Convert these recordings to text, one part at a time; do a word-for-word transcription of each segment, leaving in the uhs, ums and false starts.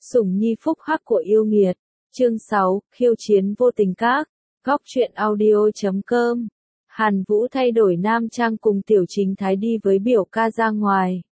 Sủng nhi phúc hắc của yêu nghiệt. Chương sáu, khiêu chiến vô tình các. Góc truyện audio chấm com. Hàn Vũ thay đổi nam trang cùng Tiểu Chính Thái đi với biểu ca ra ngoài.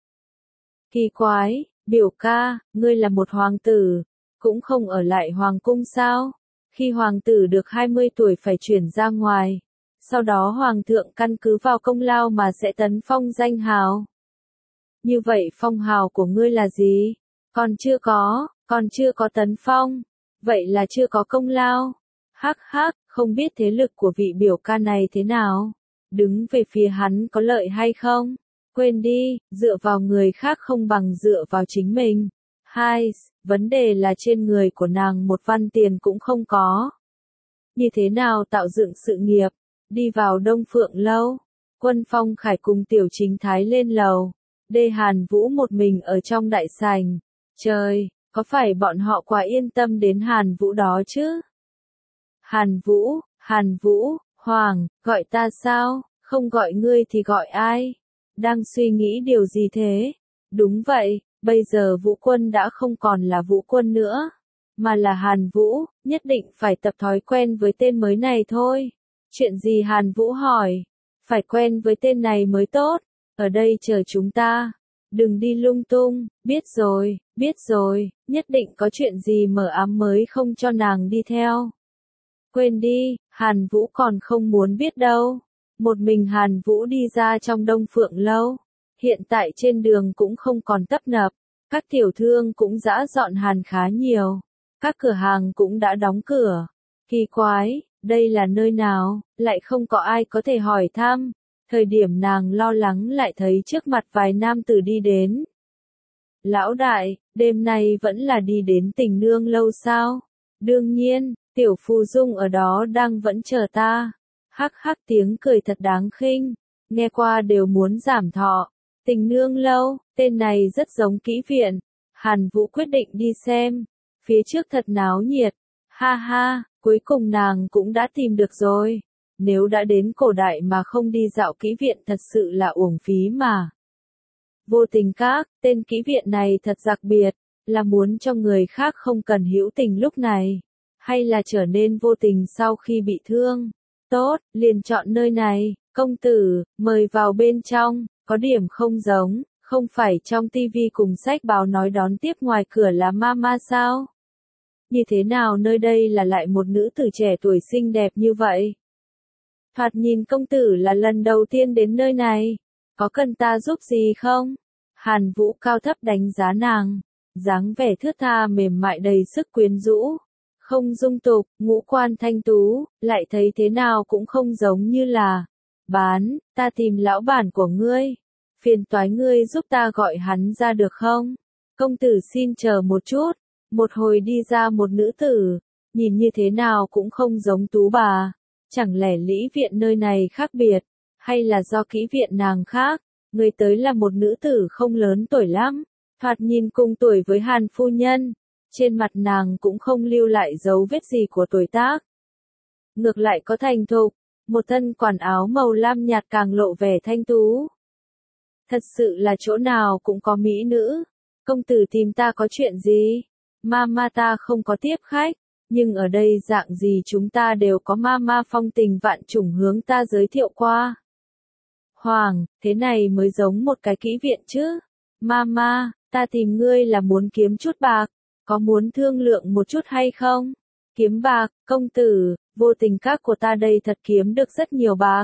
Kỳ quái, biểu ca, ngươi là một hoàng tử, cũng không ở lại hoàng cung sao? Khi hoàng tử được hai mươi tuổi phải chuyển ra ngoài. Sau đó hoàng thượng căn cứ vào công lao mà sẽ tấn phong danh hào. Như vậy phong hào của ngươi là gì? Còn chưa có, còn chưa có tấn phong. Vậy là chưa có công lao. Hắc hắc, không biết thế lực của vị biểu ca này thế nào. Đứng về phía hắn có lợi hay không? Quên đi, dựa vào người khác không bằng dựa vào chính mình. Hai, vấn đề là trên người của nàng một văn tiền cũng không có. Như thế nào tạo dựng sự nghiệp? Đi vào Đông Phượng lâu. Quân Phong Khải cùng Tiểu Chính Thái lên lầu. Đê Hàn Vũ một mình ở trong đại sảnh. Trời, có phải bọn họ quá yên tâm đến Hàn Vũ đó chứ? Hàn Vũ, Hàn Vũ, Hoàng, gọi ta sao? Không gọi ngươi thì gọi ai? Đang suy nghĩ điều gì thế? Đúng vậy, bây giờ Vũ Quân đã không còn là Vũ Quân nữa, mà là Hàn Vũ, nhất định phải tập thói quen với tên mới này thôi. Chuyện gì Hàn Vũ hỏi? Phải quen với tên này mới tốt, ở đây chờ chúng ta. Đừng đi lung tung, biết rồi, biết rồi, nhất định có chuyện gì mờ ám mới không cho nàng đi theo. Quên đi, Hàn Vũ còn không muốn biết đâu. Một mình Hàn Vũ đi ra trong Đông Phượng lâu. Hiện tại trên đường cũng không còn tấp nập. Các tiểu thương cũng dã dọn hàn khá nhiều. Các cửa hàng cũng đã đóng cửa. Kỳ quái, đây là nơi nào, lại không có ai có thể hỏi thăm. Thời điểm nàng lo lắng lại thấy trước mặt vài nam tử đi đến. Lão đại, đêm nay vẫn là đi đến Tình Nương lâu sao? Đương nhiên, Tiểu Phù Dung ở đó đang vẫn chờ ta. Hắc hắc tiếng cười thật đáng khinh, nghe qua đều muốn giảm thọ. Tình Nương lâu, tên này rất giống kỹ viện. Hàn Vũ quyết định đi xem. Phía trước thật náo nhiệt. Ha ha, cuối cùng nàng cũng đã tìm được rồi. Nếu đã đến cổ đại mà không đi dạo kỹ viện thật sự là uổng phí mà. Vô tình các, tên kỹ viện này thật đặc biệt, là muốn cho người khác không cần hữu tình lúc này, hay là trở nên vô tình sau khi bị thương. Tốt, liền chọn nơi này, công tử, mời vào bên trong, có điểm không giống, không phải trong tivi cùng sách báo nói đón tiếp ngoài cửa là mama sao? Như thế nào nơi đây là lại một nữ tử trẻ tuổi xinh đẹp như vậy? Thoạt nhìn công tử là lần đầu tiên đến nơi này, có cần ta giúp gì không? Hàn Vũ cao thấp đánh giá nàng, dáng vẻ thướt tha mềm mại đầy sức quyến rũ, không dung tục, ngũ quan thanh tú, lại thấy thế nào cũng không giống như là bán, ta tìm lão bản của ngươi, phiền toái ngươi giúp ta gọi hắn ra được không? Công tử xin chờ một chút, một hồi đi ra một nữ tử, nhìn như thế nào cũng không giống tú bà. Chẳng lẽ Lý viện nơi này khác biệt, hay là do kỹ viện nàng khác? Người tới là một nữ tử không lớn tuổi lắm, thoạt nhìn cùng tuổi với Hàn phu nhân, trên mặt nàng cũng không lưu lại dấu vết gì của tuổi tác. Ngược lại có thành thục, một thân quần áo màu lam nhạt càng lộ vẻ thanh tú. Thật sự là chỗ nào cũng có mỹ nữ. Công tử tìm ta có chuyện gì? Mama ta không có tiếp khách. Nhưng ở đây dạng gì chúng ta đều có mama phong tình vạn trùng hướng ta giới thiệu qua. Hoàng, thế này mới giống một cái kỹ viện chứ. Mama, ta tìm ngươi là muốn kiếm chút bạc, có muốn thương lượng một chút hay không? Kiếm bạc, công tử, vô tình các của ta đây thật kiếm được rất nhiều bạc.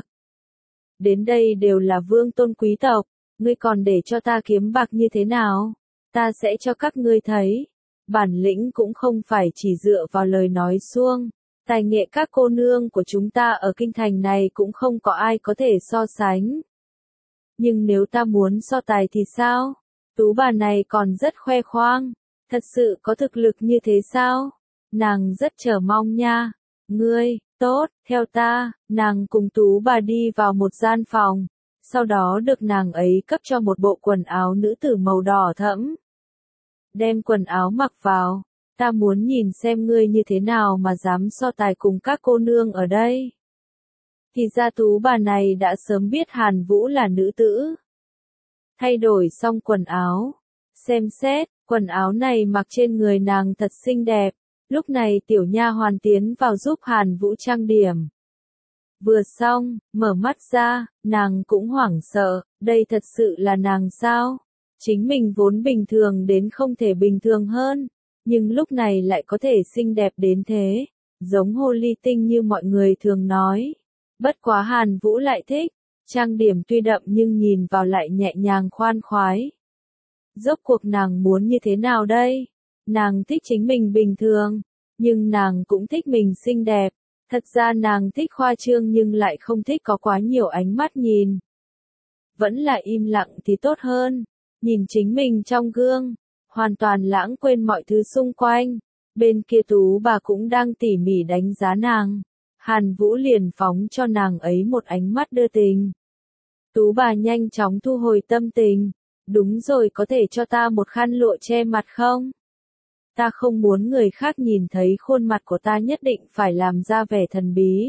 Đến đây đều là vương tôn quý tộc, ngươi còn để cho ta kiếm bạc như thế nào? Ta sẽ cho các ngươi thấy. Bản lĩnh cũng không phải chỉ dựa vào lời nói suông, tài nghệ các cô nương của chúng ta ở kinh thành này cũng không có ai có thể so sánh. Nhưng nếu ta muốn so tài thì sao? Tú bà này còn rất khoe khoang, thật sự có thực lực như thế sao? Nàng rất chờ mong nha. Ngươi, tốt, theo ta, nàng cùng tú bà đi vào một gian phòng, sau đó được nàng ấy cấp cho một bộ quần áo nữ tử màu đỏ thẫm. Đem quần áo mặc vào, ta muốn nhìn xem ngươi như thế nào mà dám so tài cùng các cô nương ở đây. Thì ra tú bà này đã sớm biết Hàn Vũ là nữ tử. Thay đổi xong quần áo, Xem xét, quần áo này mặc trên người nàng thật xinh đẹp. Lúc này tiểu nha hoàn tiến vào giúp Hàn Vũ trang điểm. Vừa xong, mở mắt ra, nàng cũng hoảng sợ, đây thật sự là nàng sao? Chính mình vốn bình thường đến không thể bình thường hơn, nhưng lúc này lại có thể xinh đẹp đến thế, giống hồ ly tinh như mọi người thường nói. Bất quá Hàn Vũ lại thích, trang điểm tuy đậm nhưng nhìn vào lại nhẹ nhàng khoan khoái. Rốt cuộc nàng muốn như thế nào đây? Nàng thích chính mình bình thường, nhưng nàng cũng thích mình xinh đẹp. Thật ra nàng thích khoa trương nhưng lại không thích có quá nhiều ánh mắt nhìn. Vẫn là im lặng thì tốt hơn. Nhìn chính mình trong gương, hoàn toàn lãng quên mọi thứ xung quanh. Bên kia Tú bà cũng đang tỉ mỉ đánh giá nàng. Hàn Vũ liền phóng cho nàng ấy một ánh mắt đưa tình. Tú bà nhanh chóng thu hồi tâm tình. Đúng rồi, có thể cho ta một khăn lụa che mặt không? Ta không muốn người khác nhìn thấy khuôn mặt của ta, nhất định phải làm ra vẻ thần bí.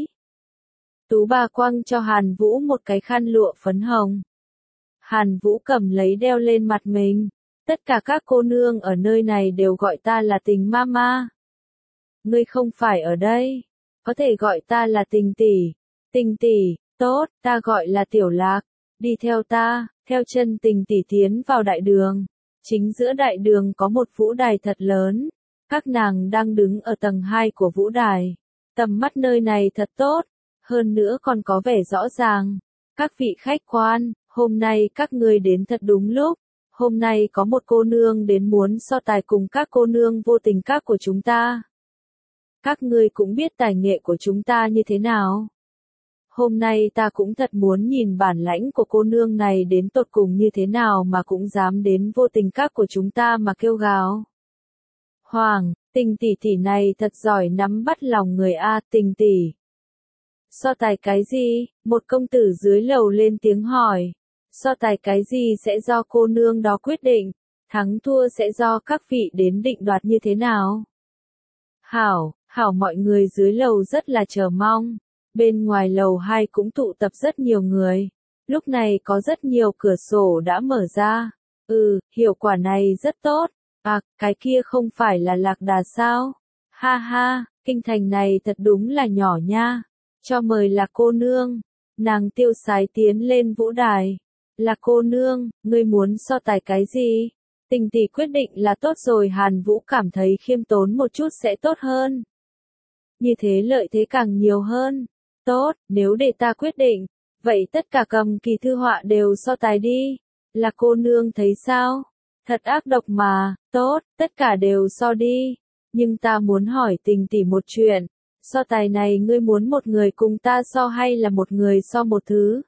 Tú bà quăng cho Hàn Vũ một cái khăn lụa phấn hồng. Hàn Vũ cầm lấy đeo lên mặt mình. Tất cả các cô nương ở nơi này đều gọi ta là Tình Mama. Ngươi không phải ở đây, có thể gọi ta là Tình tỷ. Tình tỷ, tốt, ta gọi là Tiểu Lạc. Đi theo ta, theo chân Tình tỷ tiến vào đại đường. Chính giữa đại đường có một vũ đài thật lớn. Các nàng đang đứng ở tầng hai của vũ đài. Tầm mắt nơi này thật tốt, hơn nữa còn có vẻ rõ ràng. Các vị khách quan, hôm nay các ngươi đến thật đúng lúc. Hôm nay có một cô nương đến muốn so tài cùng các cô nương vô tình các của chúng ta. Các ngươi cũng biết tài nghệ của chúng ta như thế nào. Hôm nay ta cũng thật muốn nhìn bản lãnh của cô nương này đến tột cùng như thế nào mà cũng dám đến vô tình các của chúng ta mà kêu gào. Hoàng, Tình tỷ tỷ này thật giỏi nắm bắt lòng người a, Tình tỷ. So tài cái gì? Một công tử dưới lầu lên tiếng hỏi. So tài cái gì sẽ do cô nương đó quyết định, thắng thua sẽ do các vị đến định đoạt như thế nào. Hảo, hảo, mọi người dưới lầu rất là chờ mong. Bên ngoài lầu hai cũng tụ tập rất nhiều người. Lúc này có rất nhiều cửa sổ đã mở ra. Ừ, hiệu quả này rất tốt. À, cái kia không phải là lạc đà sao? Ha ha, kinh thành này thật đúng là nhỏ nha. Cho mời Lạc cô nương. Nàng tiêu sái tiến lên vũ đài. Lạc cô nương, ngươi muốn so tài cái gì? Tình tỷ quyết định là tốt rồi. Hàn Vũ cảm thấy khiêm tốn một chút sẽ tốt hơn. Như thế lợi thế càng nhiều hơn. Tốt, nếu để ta quyết định, vậy tất cả cầm kỳ thư họa đều so tài đi. Lạc cô nương thấy sao? Thật ác độc mà. Tốt, tất cả đều so đi. Nhưng ta muốn hỏi Tình tỷ một chuyện. So tài này ngươi muốn một người cùng ta so hay là một người so một thứ?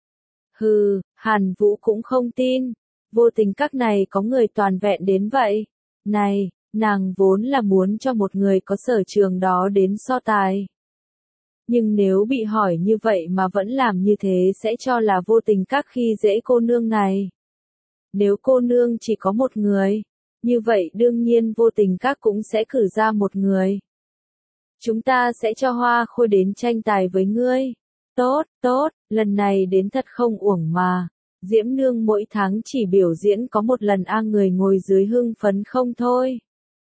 Hừ, Hàn Vũ cũng không tin. Vô tình các này có người toàn vẹn đến vậy. Này, nàng vốn là muốn cho một người có sở trường đó đến so tài. Nhưng nếu bị hỏi như vậy mà vẫn làm như thế sẽ cho là vô tình các khi dễ cô nương này. Nếu cô nương chỉ có một người, như vậy đương nhiên vô tình các cũng sẽ cử ra một người. Chúng ta sẽ cho Hoa Khôi đến tranh tài với ngươi. Tốt, tốt, lần này đến thật không uổng mà. Diễm Nương mỗi tháng chỉ biểu diễn có một lần a, người ngồi dưới hưng phấn không thôi.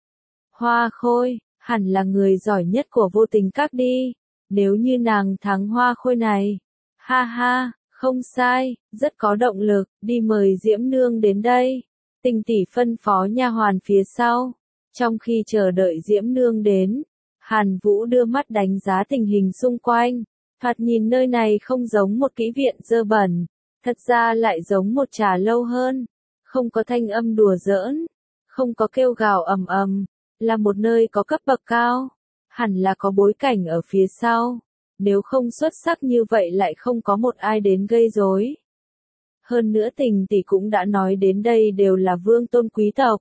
Hoa Khôi, hẳn là người giỏi nhất của vô tình các đi. Nếu như nàng thắng Hoa Khôi này. Ha ha, không sai, rất có động lực, đi mời Diễm Nương đến đây. Tình tỷ phân phó nha hoàn phía sau. Trong khi chờ đợi Diễm Nương đến, Hàn Vũ đưa mắt đánh giá tình hình xung quanh. Thoạt nhìn nơi này không giống một kỹ viện dơ bẩn, thật ra lại giống một trà lâu hơn. Không có thanh âm đùa giỡn, không có kêu gào ầm ầm, là một nơi có cấp bậc cao. Hẳn là có bối cảnh ở phía sau. Nếu không xuất sắc như vậy lại không có một ai đến gây rối. Hơn nữa Tình tỷ cũng đã nói đến đây đều là vương tôn quý tộc.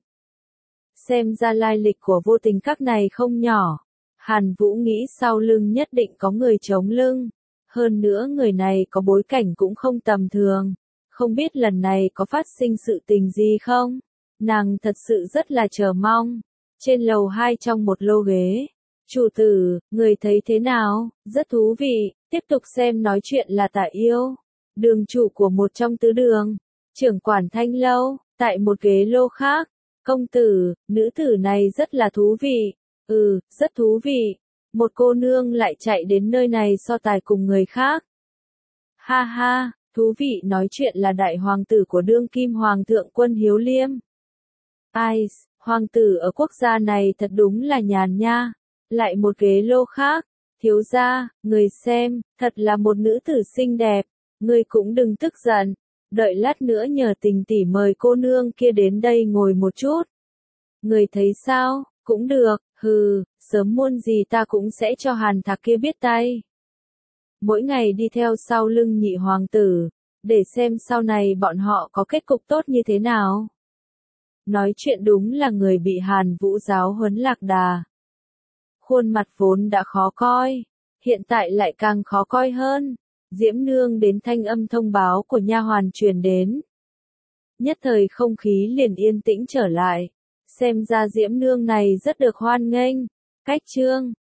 Xem ra lai lịch của vô tình các này không nhỏ. Hàn Vũ nghĩ sau lưng nhất định có người chống lưng. Hơn nữa người này có bối cảnh cũng không tầm thường. Không biết lần này có phát sinh sự tình gì không? Nàng thật sự rất là chờ mong. Trên lầu hai trong một lô ghế. Chủ tử, người thấy thế nào? Rất thú vị, tiếp tục xem nói chuyện là Tạ Yêu. Đường chủ của một trong tứ đường. Trưởng quản Thanh lâu, tại một ghế lô khác, Công tử, nữ tử này rất là thú vị. Ừ, rất thú vị. Một cô nương lại chạy đến nơi này so tài cùng người khác. Ha ha, thú vị nói chuyện là đại hoàng tử của đương kim hoàng thượng Quân Hiếu Liêm. Ai, hoàng tử ở quốc gia này thật đúng là nhàn nha. Lại một ghế lô khác. Thiếu gia, người xem, thật là một nữ tử xinh đẹp. Người cũng đừng tức giận. Đợi lát nữa nhờ Tình tỷ mời cô nương kia đến đây ngồi một chút. Người thấy sao, cũng được, hừ, sớm muộn gì ta cũng sẽ cho Hàn Thạc kia biết tay. Mỗi ngày đi theo sau lưng nhị hoàng tử, để xem sau này bọn họ có kết cục tốt như thế nào. Nói chuyện đúng là người bị Hàn Vũ giáo huấn lạc đà. Khuôn mặt vốn đã khó coi, hiện tại lại càng khó coi hơn. Diễm Nương đến thanh âm thông báo của nha hoàn truyền đến. Nhất thời không khí liền yên tĩnh trở lại. Xem ra Diễm Nương này rất được hoan nghênh. Cách chương